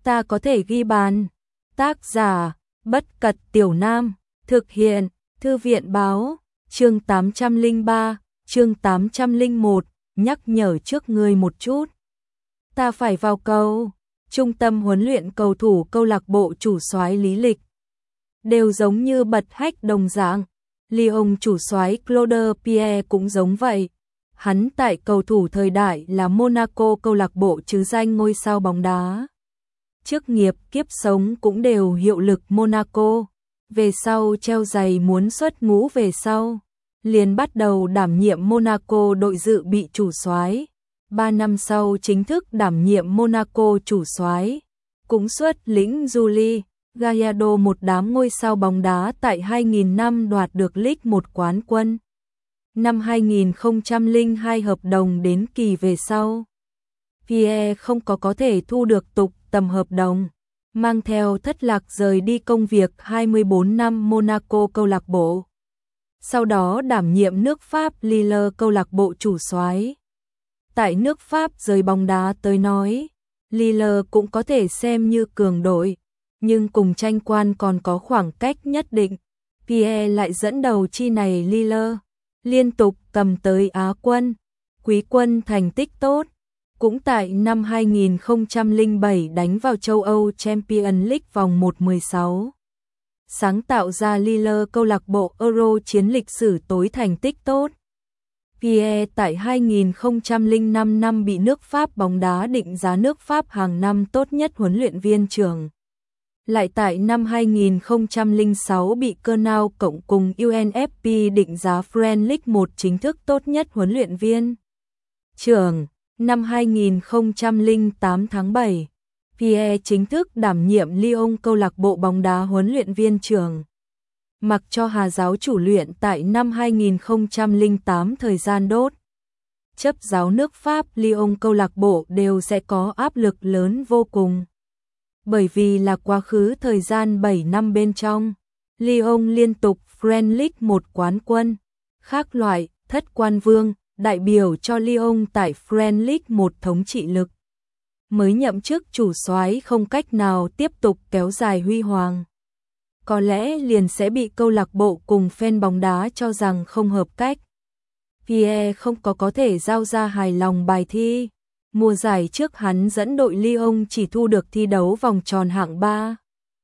ta có thể ghi bàn. Tác giả, Bất Cật Tiểu Nam, thực hiện, Thư viện báo, chương 803, chương 801, nhắc nhở trước ngươi một chút. Ta phải vào cầu. Trung tâm huấn luyện cầu thủ câu lạc bộ chủ soái lý lịch. Đều giống như bật hách đồng dạng. Lyon chủ soái Claude Pierre cũng giống vậy. Hắn tại cầu thủ thời đại là Monaco câu lạc bộ chứ danh ngôi sao bóng đá. Chức nghiệp kiếp sống cũng đều hiệu lực Monaco. Về sau treo giày muốn xuất ngũ về sau. Liền bắt đầu đảm nhiệm Monaco đội dự bị chủ soái. 3 năm sau chính thức đảm nhiệm Monaco chủ soái. Cũng xuất lĩnh Julie Gallardo, một đám ngôi sao bóng đá tại 2000 năm đoạt được Ligue 1 quán quân. Năm 2002 hợp đồng đến kỳ về sau. Pierre không có thể thu được tục tầm hợp đồng, mang theo thất lạc rời đi công việc 24 năm Monaco câu lạc bộ. Sau đó đảm nhiệm nước Pháp Lille câu lạc bộ chủ soái. Tại nước Pháp giới bóng đá tới nói, Lille cũng có thể xem như cường đội, nhưng cùng tranh quan còn có khoảng cách nhất định. Pierre lại dẫn đầu chi này Lille, liên tục cầm tới Á quân, Quý quân thành tích tốt. Cũng tại năm 2007 đánh vào châu Âu Champions League vòng 1/16. Sáng tạo ra Lille câu lạc bộ Euro chiến lịch sử tối thành tích tốt. Pierre tại 2005 năm bị nước Pháp bóng đá định giá nước Pháp hàng năm tốt nhất huấn luyện viên trưởng. Lại tại năm 2006 bị Canal cộng cùng UNFP định giá French League 1 chính thức tốt nhất huấn luyện viên trưởng. Năm 2008 tháng 7, Pierre chính thức đảm nhiệm Lyon câu lạc bộ bóng đá huấn luyện viên trưởng. Mặc cho Hà giáo chủ luyện tại năm 2008 thời gian đốt chấp giáo nước Pháp, Lyon câu lạc bộ đều sẽ có áp lực lớn vô cùng. Bởi vì là quá khứ thời gian 7 năm bên trong, Lyon liên tục French League 1 quán quân, khác loại, thất quan vương, đại biểu cho Lyon tại French League 1 thống trị lực. Mới nhậm chức chủ soái không cách nào tiếp tục kéo dài huy hoàng. Có lẽ liền sẽ bị câu lạc bộ cùng fan bóng đá cho rằng không hợp cách. Pierre không có thể giao ra hài lòng bài thi. Mùa giải trước hắn dẫn đội Lyon chỉ thu được thi đấu vòng tròn hạng 3.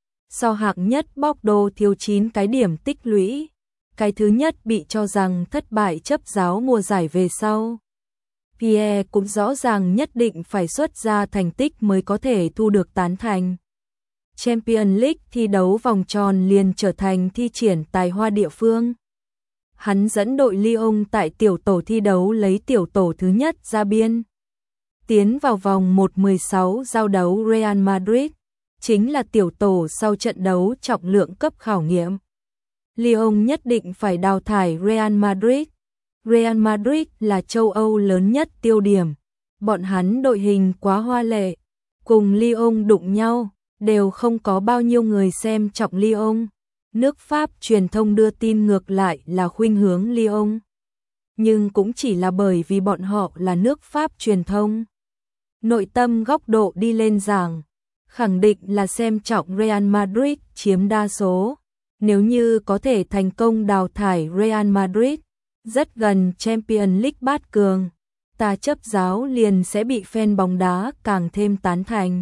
So hạng nhất Bordeaux thiếu 9 cái điểm tích lũy. Cái thứ nhất bị cho rằng thất bại chấp giáo mùa giải về sau. Pierre cũng rõ ràng nhất định phải xuất ra thành tích mới có thể thu được tán thành. Champions League thi đấu vòng tròn liền trở thành thi triển tài hoa địa phương. Hắn dẫn đội Lyon tại tiểu tổ thi đấu lấy tiểu tổ thứ nhất ra biên. Tiến vào vòng 1/16 giao đấu Real Madrid, chính là tiểu tổ sau trận đấu trọng lượng cấp khảo nghiệm. Lyon nhất định phải đào thải Real Madrid. Real Madrid là châu Âu lớn nhất tiêu điểm. Bọn hắn đội hình quá hoa lệ, cùng Lyon đụng nhau, đều không có bao nhiêu người xem trọng Lyon. Nước Pháp truyền thông đưa tin ngược lại là khuynh hướng Lyon. Nhưng cũng chỉ là bởi vì bọn họ là nước Pháp truyền thông. Nội tâm góc độ đi lên giảng, khẳng định là xem trọng Real Madrid chiếm đa số. Nếu như có thể thành công đào thải Real Madrid, rất gần Champions League bát cường, ta chấp giáo liền sẽ bị fan bóng đá càng thêm tán thành.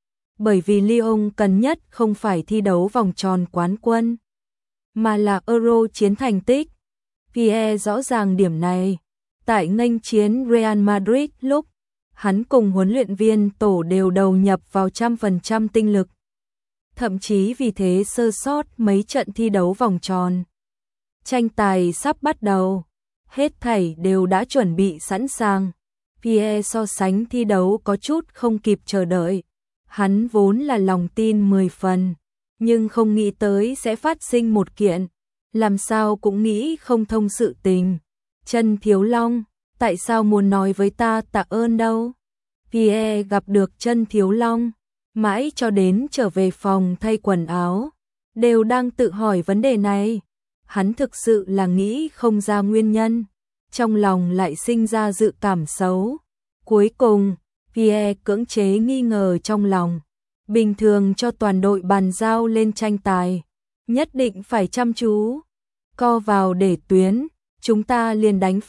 Bởi vì Lyon cần nhất không phải thi đấu vòng tròn quán quân, mà là Euro chiến thành tích. Pierre rõ ràng điểm này. Tại nghênh chiến Real Madrid lúc, hắn cùng huấn luyện viên tổ đều đầu nhập vào 100% tinh lực. Thậm chí vì thế sơ sót mấy trận thi đấu vòng tròn. Tranh tài sắp bắt đầu, hết thảy đều đã chuẩn bị sẵn sàng. Pierre so sánh thi đấu có chút không kịp chờ đợi. Hắn vốn là lòng tin 10 phần, nhưng không nghĩ tới sẽ phát sinh một kiện, làm sao cũng nghĩ không thông sự tình. Chân Thiếu Long, tại sao muốn nói với ta tạ ơn đâu? Pierre gặp được Chân Thiếu Long, mãi cho đến trở về phòng thay quần áo, đều đang tự hỏi vấn đề này. Hắn thực sự là nghĩ không ra nguyên nhân, trong lòng lại sinh ra dự cảm xấu. Cuối cùng, Pierre cưỡng chế nghi ngờ trong lòng, bình thường cho toàn đội bàn giao lên tranh tài, nhất định phải chăm chú, co vào để tuyến, chúng ta liền đánh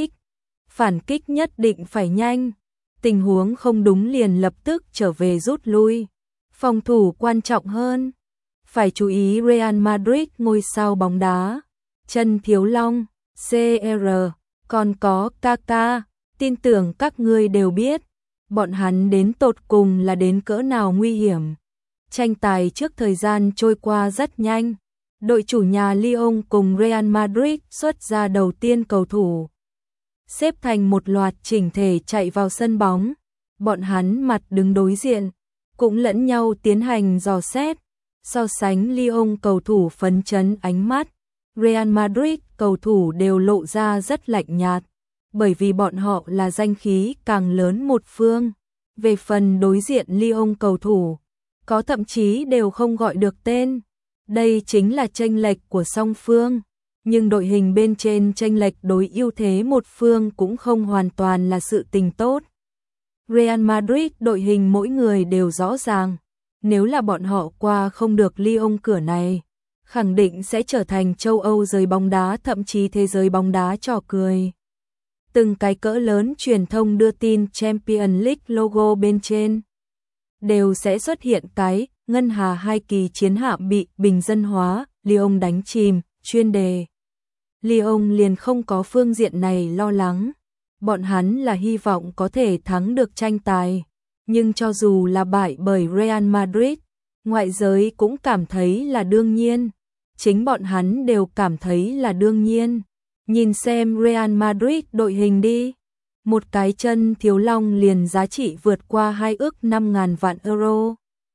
phản kích nhất định phải nhanh, tình huống không đúng liền lập tức trở về rút lui, phòng thủ quan trọng hơn, phải chú ý Real Madrid ngôi sao bóng đá, Trần Thiếu Long, CR, còn có Kaka, tin tưởng các ngươi đều biết, bọn hắn đến tột cùng là đến cỡ nào nguy hiểm. Tranh tài trước thời gian trôi qua rất nhanh, đội chủ nhà Lyon cùng Real Madrid xuất ra đầu tiên cầu thủ. Xếp thành một loạt chỉnh thể chạy vào sân bóng, bọn hắn mặt đứng đối diện, cũng lẫn nhau tiến hành dò xét, so sánh Lyon cầu thủ phấn chấn ánh mắt, Real Madrid cầu thủ đều lộ ra rất lạnh nhạt, bởi vì bọn họ là danh khí càng lớn một phương. Về phần đối diện Lyon cầu thủ, có thậm chí đều không gọi được tên. Đây chính là chênh lệch của song phương, nhưng đội hình bên trên chênh lệch đối ưu thế một phương cũng không hoàn toàn là sự tình tốt. Real Madrid đội hình mỗi người đều rõ ràng, nếu là bọn họ qua không được Lyon cửa này, khẳng định sẽ trở thành châu Âu giới bóng đá thậm chí thế giới bóng đá trò cười. Từng cái cỡ lớn truyền thông đưa tin Champions League logo bên trên đều sẽ xuất hiện cái ngân hà 2 kỳ chiến hạm bị bình dân hóa, Lyon đánh chìm, chuyên đề. Lyon liền không có phương diện này lo lắng, bọn hắn là hy vọng có thể thắng được tranh tài, nhưng cho dù là bại bởi Real Madrid, ngoại giới cũng cảm thấy là đương nhiên, chính bọn hắn đều cảm thấy là đương nhiên. Nhìn xem Real Madrid đội hình đi, một cái Chân Thiếu Long liền giá trị vượt qua 2 ức 5.000 vạn euro.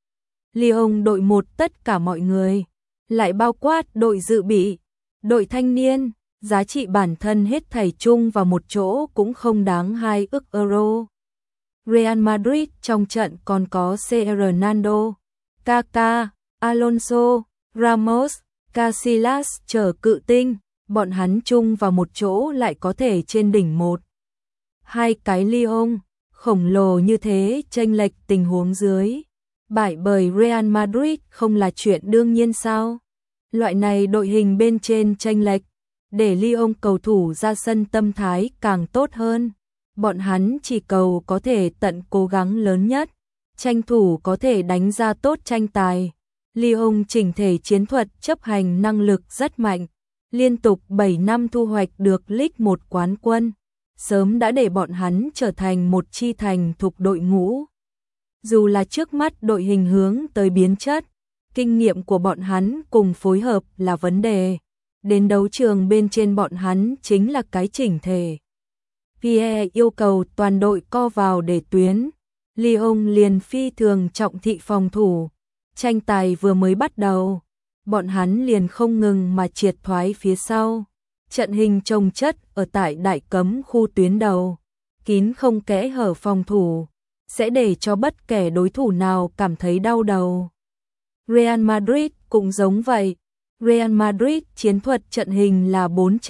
Lyon đội 1 tất cả mọi người, lại bao quát đội dự bị, đội thanh niên, giá trị bản thân hết thảy chung vào một chỗ cũng không đáng 2 ức euro. Real Madrid trong trận còn có CR Ronaldo, Kaka, Alonso, Ramos, Casillas chờ cự tinh. Bọn hắn chung vào một chỗ lại có thể trên đỉnh một. Hai cái Lyon, khổng lồ như thế chênh lệch tình huống dưới. Bại bởi Real Madrid không là chuyện đương nhiên sao? Loại này đội hình bên trên chênh lệch, để Lyon cầu thủ ra sân tâm thái càng tốt hơn. Bọn hắn chỉ cầu có thể tận cố gắng lớn nhất, tranh thủ có thể đánh ra tốt tranh tài. Lyon chỉnh thể chiến thuật chấp hành năng lực rất mạnh. Liên tục 7 năm thu hoạch được League 1 quán quân, sớm đã để bọn hắn trở thành một chi thành thục đội ngũ. Dù là trước mắt đội hình hướng tới biến chất, kinh nghiệm của bọn hắn cùng phối hợp là vấn đề. Đến đấu trường bên trên bọn hắn chính là cái chỉnh thể. Pierre yêu cầu toàn đội co vào để tuyến. Lyon liền phi thường trọng thị phòng thủ. Tranh tài vừa mới bắt đầu, bọn hắn liền không ngừng mà triệt thoái phía sau. Trận hình chồng chất ở tại đại cấm khu tuyến đầu, kín không kẽ hở phòng thủ, sẽ để cho bất kể đối thủ nào cảm thấy đau đầu. Real Madrid cũng giống vậy. Real Madrid chiến thuật trận hình là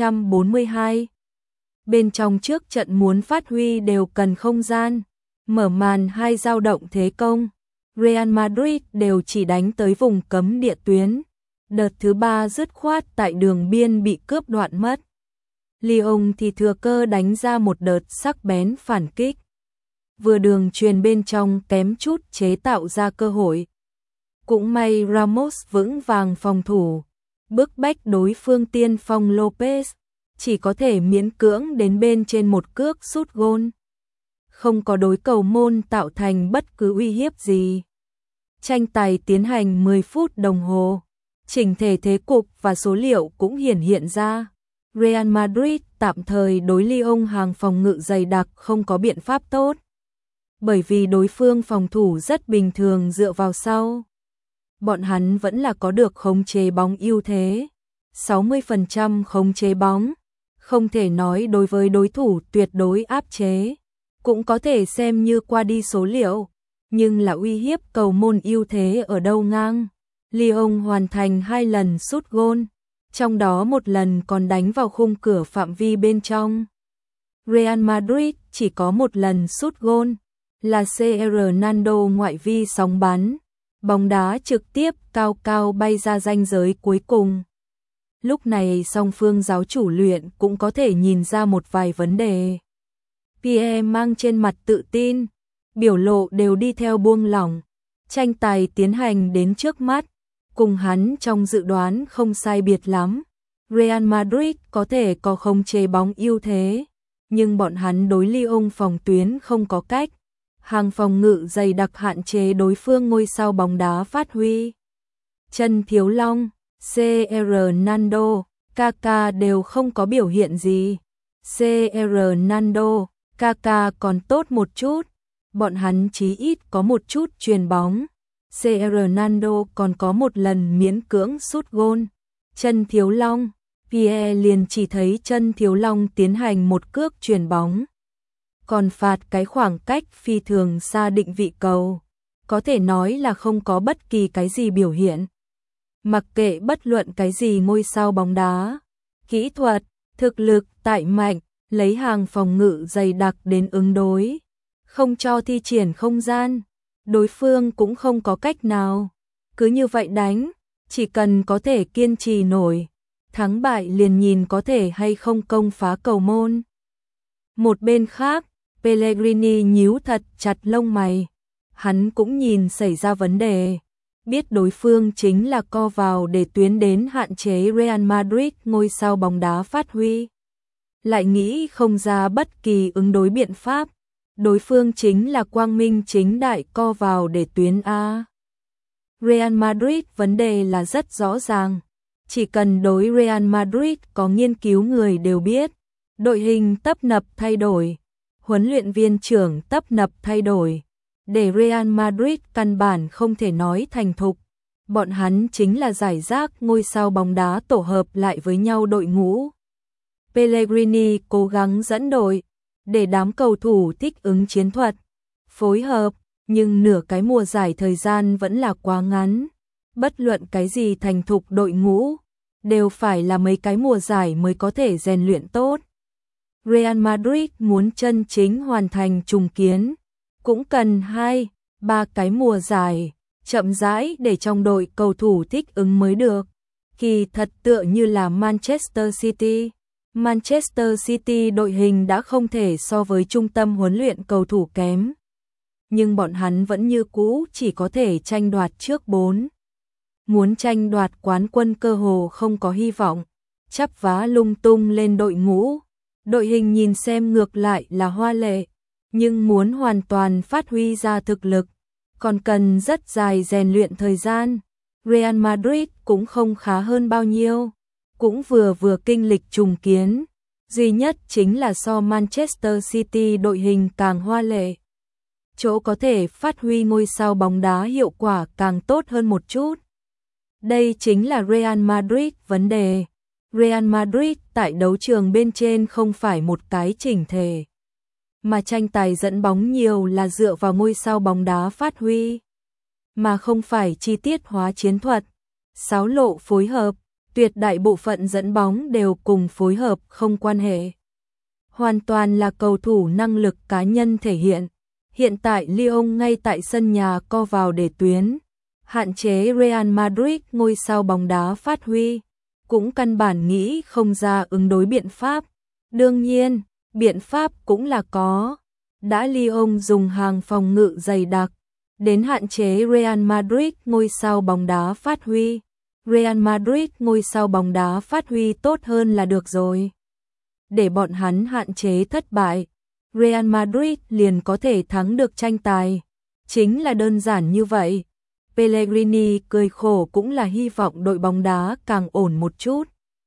442. Bên trong trước trận muốn phát huy đều cần không gian, mở màn hai dao động thế công. Real Madrid đều chỉ đánh tới vùng cấm địa tuyến. Đợt thứ 3 dứt khoát tại đường biên bị cướp đoạn mất. Lyon thì thừa cơ đánh ra một đợt sắc bén phản kích. Vừa đường truyền bên trong kém chút chế tạo ra cơ hội. Cũng may Ramos vững vàng phòng thủ, bức bách đối phương tiên phong Lopez, chỉ có thể miễn cưỡng đến bên trên một cước sút gôn. Không có đối cầu môn tạo thành bất cứ uy hiếp gì. Tranh tài tiến hành 10 phút đồng hồ. Chỉnh thể thế cục và số liệu cũng hiển hiện ra. Real Madrid tạm thời đối Lyon hàng phòng ngự dày đặc không có biện pháp tốt. Bởi vì đối phương phòng thủ rất bình thường dựa vào sau. Bọn hắn vẫn là có được khống chế bóng ưu thế. 60% khống chế bóng. Không thể nói đối với đối thủ tuyệt đối áp chế. Cũng có thể xem như qua đi số liệu. Nhưng là uy hiếp cầu môn ưu thế ở đâu ngang. Lyon hoàn thành 2 lần sút gôn, trong đó một lần còn đánh vào khung cửa phạm vi bên trong. Real Madrid chỉ có một lần sút gôn, là CR Ronaldo ngoại vi sóng bắn. bóng đá trực tiếp cao cao bay ra ranh giới cuối cùng. Lúc này song phương giáo chủ luyện cũng có thể nhìn ra một vài vấn đề. Pierre mang trên mặt tự tin, biểu lộ đều đi theo buông lỏng. Tranh tài tiến hành đến trước mắt, cùng hắn trong dự đoán không sai biệt lắm. Real Madrid có thể có khống chế bóng ưu thế, nhưng bọn hắn đối Lyon phòng tuyến không có cách. Hàng phòng ngự dày đặc hạn chế đối phương ngôi sao bóng đá phát huy. Chân Thiếu Long, CR Nando, Kaka đều không có biểu hiện gì. CR Nando, Kaka còn tốt một chút, bọn hắn chí ít có một chút chuyền bóng. CR Nando còn có một lần miễn cưỡng sút gôn. Chân Thiếu Long, Pierre liền chỉ thấy Chân Thiếu Long tiến hành một cước chuyền bóng, còn phạt cái khoảng cách phi thường xa định vị cầu, có thể nói là không có bất kỳ cái gì biểu hiện. Mặc kệ bất luận cái gì ngôi sao bóng đá, kỹ thuật, thực lực tại mạnh, lấy hàng phòng ngự dày đặc đến ứng đối, không cho thi triển không gian, đối phương cũng không có cách nào. Cứ như vậy đánh, chỉ cần có thể kiên trì nổi, thắng bại liền nhìn có thể hay không công phá cầu môn. Một bên khác, Pellegrini nhíu thật chặt lông mày, hắn cũng nhìn xảy ra vấn đề, biết đối phương chính là co vào để tuyến đến hạn chế Real Madrid ngôi sao bóng đá phát huy. Lại nghĩ không ra bất kỳ ứng đối biện pháp, đối phương chính là quang minh chính đại co vào để tuyến A. Real Madrid vấn đề là rất rõ ràng, chỉ cần đối Real Madrid có nghiên cứu người đều biết, đội hình tấp nập thay đổi, huấn luyện viên trưởng tấp nập thay đổi, để Real Madrid căn bản không thể nói thành thục. Bọn hắn chính là giải rác ngôi sao bóng đá tổ hợp lại với nhau đội ngũ. Pellegrini cố gắng dẫn đội, để đám cầu thủ thích ứng chiến thuật, phối hợp, nhưng nửa cái mùa giải thời gian vẫn là quá ngắn. Bất luận cái gì thành thục đội ngũ, đều phải là mấy cái mùa giải mới có thể rèn luyện tốt. Real Madrid muốn chân chính hoàn thành trùng kiến, cũng cần 2-3 cái mùa giải, chậm rãi để trong đội cầu thủ thích ứng mới được. Kỳ thật tựa như là Manchester City. Manchester City đội hình đã không thể so với trung tâm huấn luyện cầu thủ kém, nhưng bọn hắn vẫn như cũ chỉ có thể tranh đoạt trước 4. Muốn tranh đoạt quán quân cơ hồ không có hy vọng, chắp vá lung tung lên đội ngũ. Đội hình nhìn xem ngược lại là hoa lệ, nhưng muốn hoàn toàn phát huy ra thực lực, còn cần rất dài rèn luyện thời gian. Real Madrid cũng không khá hơn bao nhiêu, cũng vừa kinh lịch trùng kiến, duy nhất chính là so Manchester City đội hình càng hoa lệ. Chỗ có thể phát huy ngôi sao bóng đá hiệu quả càng tốt hơn một chút. Đây chính là Real Madrid vấn đề. Real Madrid tại đấu trường bên trên không phải một cái chỉnh thể, mà tranh tài dẫn bóng nhiều là dựa vào ngôi sao bóng đá phát huy, mà không phải chi tiết hóa chiến thuật, xáo lộ phối hợp, tuyệt đại bộ phận dẫn bóng đều cùng phối hợp không quan hệ. Hoàn toàn là cầu thủ năng lực cá nhân thể hiện. Hiện tại Lyon ngay tại sân nhà co vào để tuyến, hạn chế Real Madrid ngôi sao bóng đá phát huy, cũng căn bản nghĩ không ra ứng đối biện pháp. Đương nhiên, biện pháp cũng là có. Đã Lyon dùng hàng phòng ngự dày đặc, đến hạn chế Real Madrid ngôi sao bóng đá phát huy. Real Madrid ngôi sao bóng đá phát huy tốt hơn là được rồi. Để bọn hắn hạn chế thất bại, Real Madrid liền có thể thắng được tranh tài. Chính là đơn giản như vậy. Pellegrini cười khổ cũng là hy vọng đội bóng đá càng ổn một chút.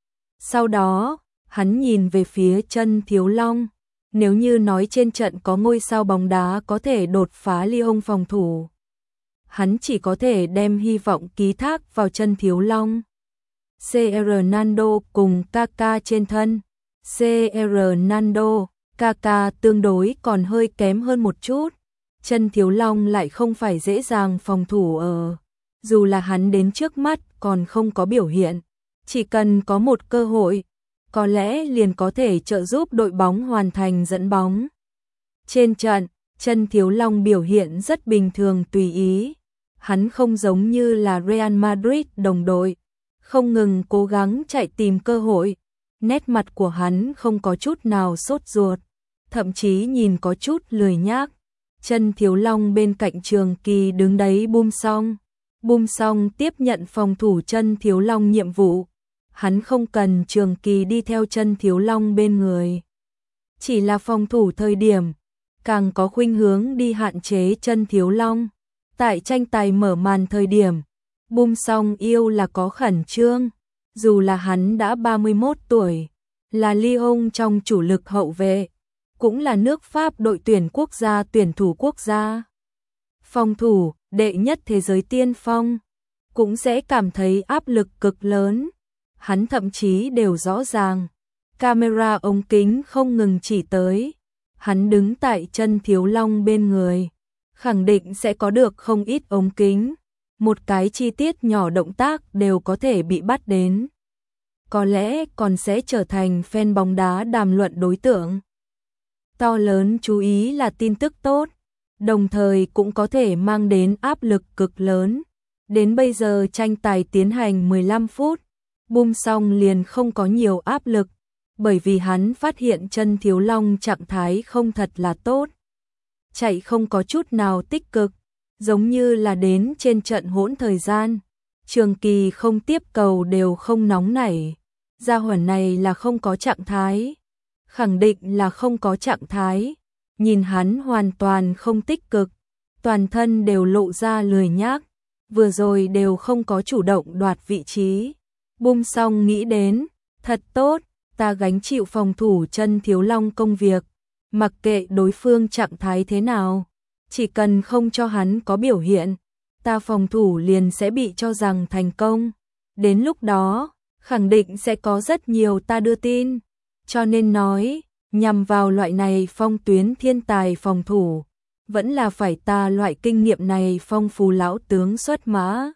Sau đó, hắn nhìn về phía Chân Thiếu Long. Nếu như nói trên trận có ngôi sao bóng đá có thể đột phá Lyon phòng thủ, hắn chỉ có thể đem hy vọng ký thác vào Chân Thiếu Long. CR Nando cùng Kaka trên thân. CR Nando, Kaka tương đối còn hơi kém hơn một chút. Chân Thiếu Long lại không phải dễ dàng phòng thủ dù là hắn đến trước mắt còn không có biểu hiện, chỉ cần có một cơ hội, có lẽ liền có thể trợ giúp đội bóng hoàn thành dẫn bóng. Trên trận, Chân Thiếu Long biểu hiện rất bình thường tùy ý, Hắn không giống như là Real Madrid đồng đội, không ngừng cố gắng chạy tìm cơ hội. Nét mặt của hắn không có chút nào sốt ruột, thậm chí nhìn có chút lười nhác. Chân Thiếu Long bên cạnh Trường Kỳ đứng đấy Bum Song tiếp nhận phòng thủ Chân Thiếu Long nhiệm vụ. Hắn không cần Trường Kỳ đi theo Chân Thiếu Long bên người, chỉ là phòng thủ thời điểm, càng có khuynh hướng đi hạn chế Chân Thiếu Long. Tại tranh tài mở màn thời điểm, Bum Song yêu là có khẩn trương, dù là hắn đã 31 tuổi, là Lyon trong chủ lực hậu vệ, cũng là nước Pháp đội tuyển quốc gia tuyển thủ quốc gia. Phòng thủ, đệ nhất thế giới tiên phong, cũng sẽ cảm thấy áp lực cực lớn. Hắn thậm chí đều rõ ràng, camera ống kính không ngừng chỉ tới, hắn đứng tại Chân Thiếu Long bên người, khẳng định sẽ có được không ít ống kính, một cái chi tiết nhỏ động tác đều có thể bị bắt đến. Có lẽ còn sẽ trở thành fan bóng đá đàm luận đối tượng. To lớn chú ý là tin tức tốt, đồng thời cũng có thể mang đến áp lực cực lớn. Đến bây giờ tranh tài tiến hành 15 phút, Bum Song liền không có nhiều áp lực, bởi vì hắn phát hiện Chân Thiếu Long trạng thái không thật là tốt. Chạy không có chút nào tích cực, giống như là đến trên trận hỗn thời gian. Trường Kỳ không tiếp cầu đều không nóng nảy. Gia hỏa này là không có trạng thái. Khẳng định là không có trạng thái. Nhìn hắn hoàn toàn không tích cực, toàn thân đều lộ ra lười nhác, vừa rồi đều không có chủ động đoạt vị trí. Bum Song nghĩ đến, thật tốt, ta gánh chịu phòng thủ Chân Thiếu Long công việc, mặc kệ đối phương trạng thái thế nào, chỉ cần không cho hắn có biểu hiện, ta phòng thủ liền sẽ bị cho rằng thành công. Đến lúc đó, khẳng định sẽ có rất nhiều ta đưa tin, cho nên nói, nhằm vào loại này phong tuyến thiên tài phòng thủ, vẫn là phải ta loại kinh nghiệm này phong phú lão tướng xuất mã.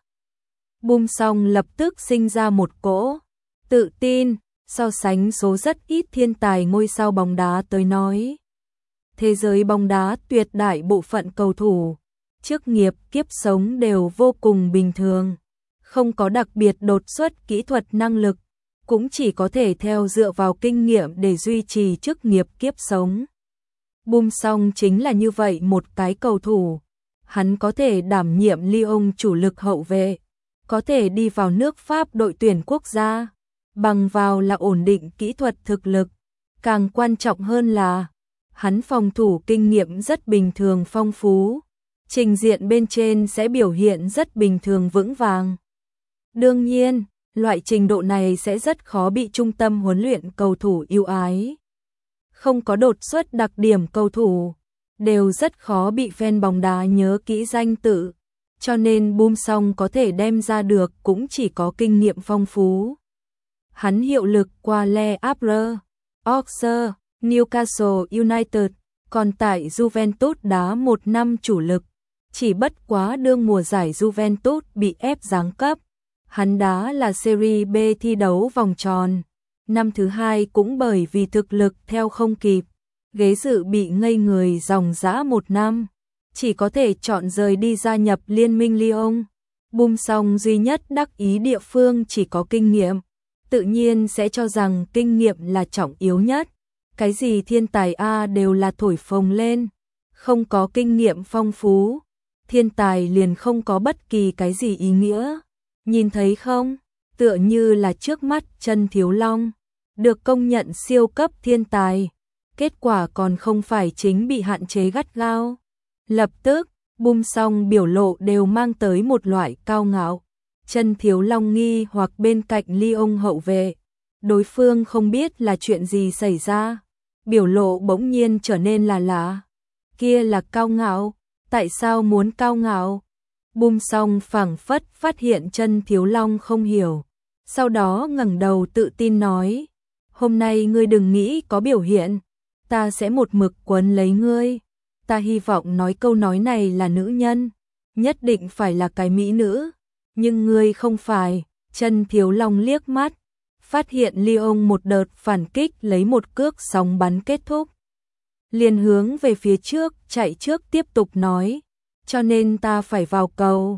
Bum Song lập tức sinh ra một cỗ tự tin, so sánh số rất ít thiên tài ngôi sao bóng đá tới nói. Thế giới bóng đá tuyệt đại bộ phận cầu thủ, chức nghiệp kiếp sống đều vô cùng bình thường, không có đặc biệt đột xuất kỹ thuật năng lực, cũng chỉ có thể theo dựa vào kinh nghiệm để duy trì chức nghiệp kiếp sống. Bum Song chính là như vậy một cái cầu thủ, hắn có thể đảm nhiệm Lyon chủ lực hậu vệ, có thể đi vào nước Pháp đội tuyển quốc gia, bằng vào là ổn định kỹ thuật thực lực, càng quan trọng hơn là hắn phòng thủ kinh nghiệm rất bình thường phong phú, trình diện bên trên sẽ biểu hiện rất bình thường vững vàng. Đương nhiên, loại trình độ này sẽ rất khó bị trung tâm huấn luyện cầu thủ yêu ái. Không có đột xuất đặc điểm cầu thủ, đều rất khó bị fan bóng đá nhớ kỹ danh tự, cho nên Bum Song có thể đem ra được cũng chỉ có kinh nghiệm phong phú. Hắn hiệu lực qua Le Havre, Auxerre, Newcastle United, còn tại Juventus đá 1 năm chủ lực, chỉ bất quá đương mùa giải Juventus bị ép giáng cấp. Hắn đá là Serie B thi đấu vòng tròn, năm thứ hai cũng bởi vì thực lực theo không kịp, ghế dự bị ngây người dòng dã 1 năm, chỉ có thể chọn rời đi gia nhập Liên minh Lyon. Bum Song duy nhất đắc ý địa phương chỉ có kinh nghiệm, tự nhiên sẽ cho rằng kinh nghiệm là trọng yếu nhất. Cái gì thiên tài A đều là thổi phồng lên, không có kinh nghiệm phong phú, thiên tài liền không có bất kỳ cái gì ý nghĩa. Nhìn thấy không, tựa như là trước mắt Chân Thiếu Long, được công nhận siêu cấp thiên tài, kết quả còn không phải chính bị hạn chế gắt gao. Lập tức, Bum Song biểu lộ đều mang tới một loại cao ngạo. Chân Thiếu Long nghi hoặc bên cạnh Lyon hậu vệ, đối phương không biết là chuyện gì xảy ra, biểu lộ bỗng nhiên trở nên là lạ. Kia là cao ngạo, tại sao muốn cao ngạo? Bum Song phảng phất phát hiện Chân Thiếu Long không hiểu, sau đó ngẩng đầu tự tin nói, hôm nay ngươi đừng nghĩ có biểu hiện, ta sẽ một mực quấn lấy ngươi. Ta hy vọng nói câu nói này là nữ nhân, nhất định phải là cái mỹ nữ, nhưng ngươi không phải. Chân Thiếu Long liếc mắt, phát hiện Lyon một đợt phản kích lấy một cước sóng bắn kết thúc, liền hướng về phía trước chạy trước tiếp tục nói, cho nên ta phải vào cầu,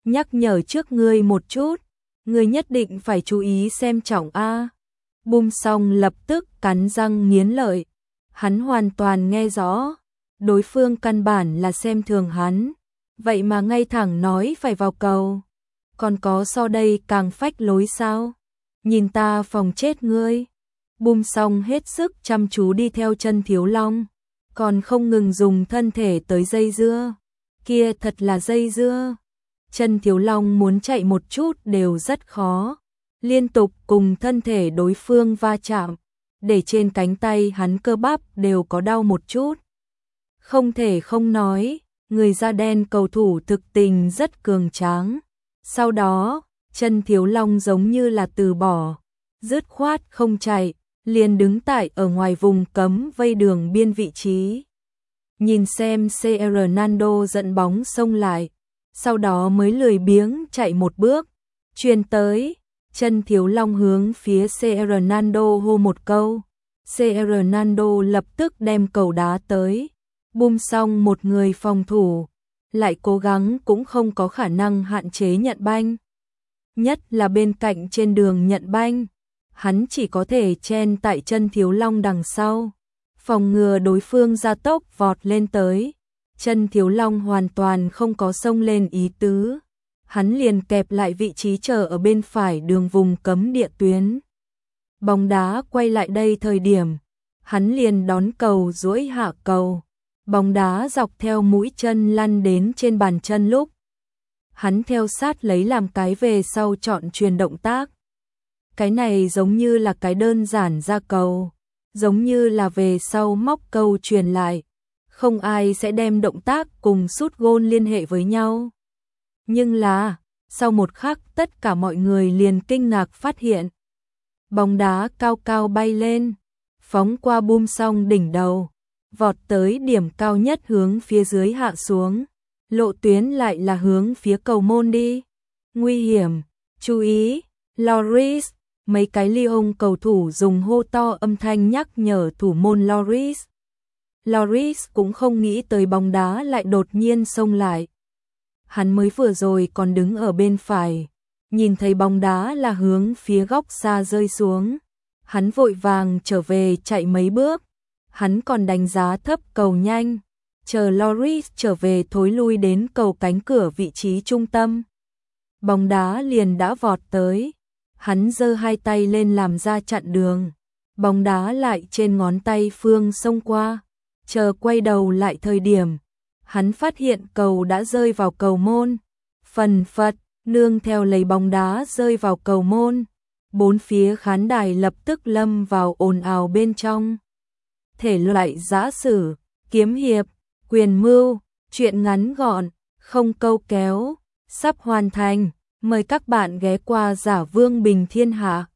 nhắc nhở trước ngươi một chút, ngươi nhất định phải chú ý xem trọng a. Bum Song lập tức cắn răng nghiến lợi, hắn hoàn toàn nghe rõ, đối phương căn bản là xem thường hắn, vậy mà ngay thẳng nói phải vào cầu, còn có so đây càng phách lối sao? Nhìn ta phòng chết ngươi. Bum Song hết sức chăm chú đi theo Chân Thiếu Long, còn không ngừng dùng thân thể tới dây dưa, kia thật là dây dưa. Chân Thiếu Long muốn chạy một chút đều rất khó, liên tục cùng thân thể đối phương va chạm, để trên cánh tay hắn cơ bắp đều có đau một chút. Không thể không nói, người da đen cầu thủ thực tình rất cường tráng. Sau đó, Chân Thiếu Long giống như là từ bỏ, dứt khoát không chạy, liền đứng tại ở ngoài vùng cấm vây đường biên vị trí. Nhìn xem CR Ronaldo dẫn bóng xông lại, sau đó mới lười biếng chạy một bước, chuyền tới, Chân Thiếu Long hướng phía CR Ronaldo hô một câu. CR Ronaldo lập tức đem cầu đá tới, Bum Song một người phòng thủ, lại cố gắng cũng không có khả năng hạn chế nhận banh. Nhất là bên cạnh trên đường nhận banh, hắn chỉ có thể chen tại Chân Thiếu Long đằng sau, phòng ngừa đối phương gia tốc vọt lên tới. Chân Thiếu Long hoàn toàn không có xông lên ý tứ, hắn liền kẹp lại vị trí chờ ở bên phải đường vùng cấm địa tuyến. Bóng đá quay lại đây thời điểm, hắn liền đón cầu duỗi hạ cầu, bóng đá dọc theo mũi chân lăn đến trên bàn chân lúc. Hắn theo sát lấy làm cái về sau chọn chuyền động tác. Cái này giống như là cái đơn giản ra cầu, giống như là về sau móc câu truyền lại. Không ai sẽ đem động tác cùng sút gôn liên hệ với nhau. Nhưng là, sau một khắc tất cả mọi người liền kinh ngạc phát hiện. Bóng đá cao cao bay lên, phóng qua Bum Song đỉnh đầu, vọt tới điểm cao nhất hướng phía dưới hạ xuống. Lộ tuyến lại là hướng phía cầu môn đi. Nguy hiểm, chú ý, Lloris, mấy cái Lyon cầu thủ dùng hô to âm thanh nhắc nhở thủ môn Lloris. Lloris cũng không nghĩ tới bóng đá lại đột nhiên xông lại. Hắn mới vừa rồi còn đứng ở bên phải, nhìn thấy bóng đá là hướng phía góc xa rơi xuống. Hắn vội vàng trở về chạy mấy bước, hắn còn đánh giá thấp cầu nhanh, chờ Lloris trở về thối lui đến cầu cánh cửa vị trí trung tâm. Bóng đá liền đã vọt tới, hắn giơ hai tay lên làm ra chặn đường, bóng đá lại trên ngón tay phương xông qua. Chờ quay đầu lại thời điểm, hắn phát hiện cầu đã rơi vào cầu môn. Phần phật, nương theo lấy bóng đá rơi vào cầu môn, bốn phía khán đài lập tức lâm vào ồn ào bên trong. Thể loại giã sử, kiếm hiệp, quyền mưu, truyện ngắn gọn, không câu kéo, sắp hoàn thành. Mời các bạn ghé qua Giả Vương Bình Thiên Hạ.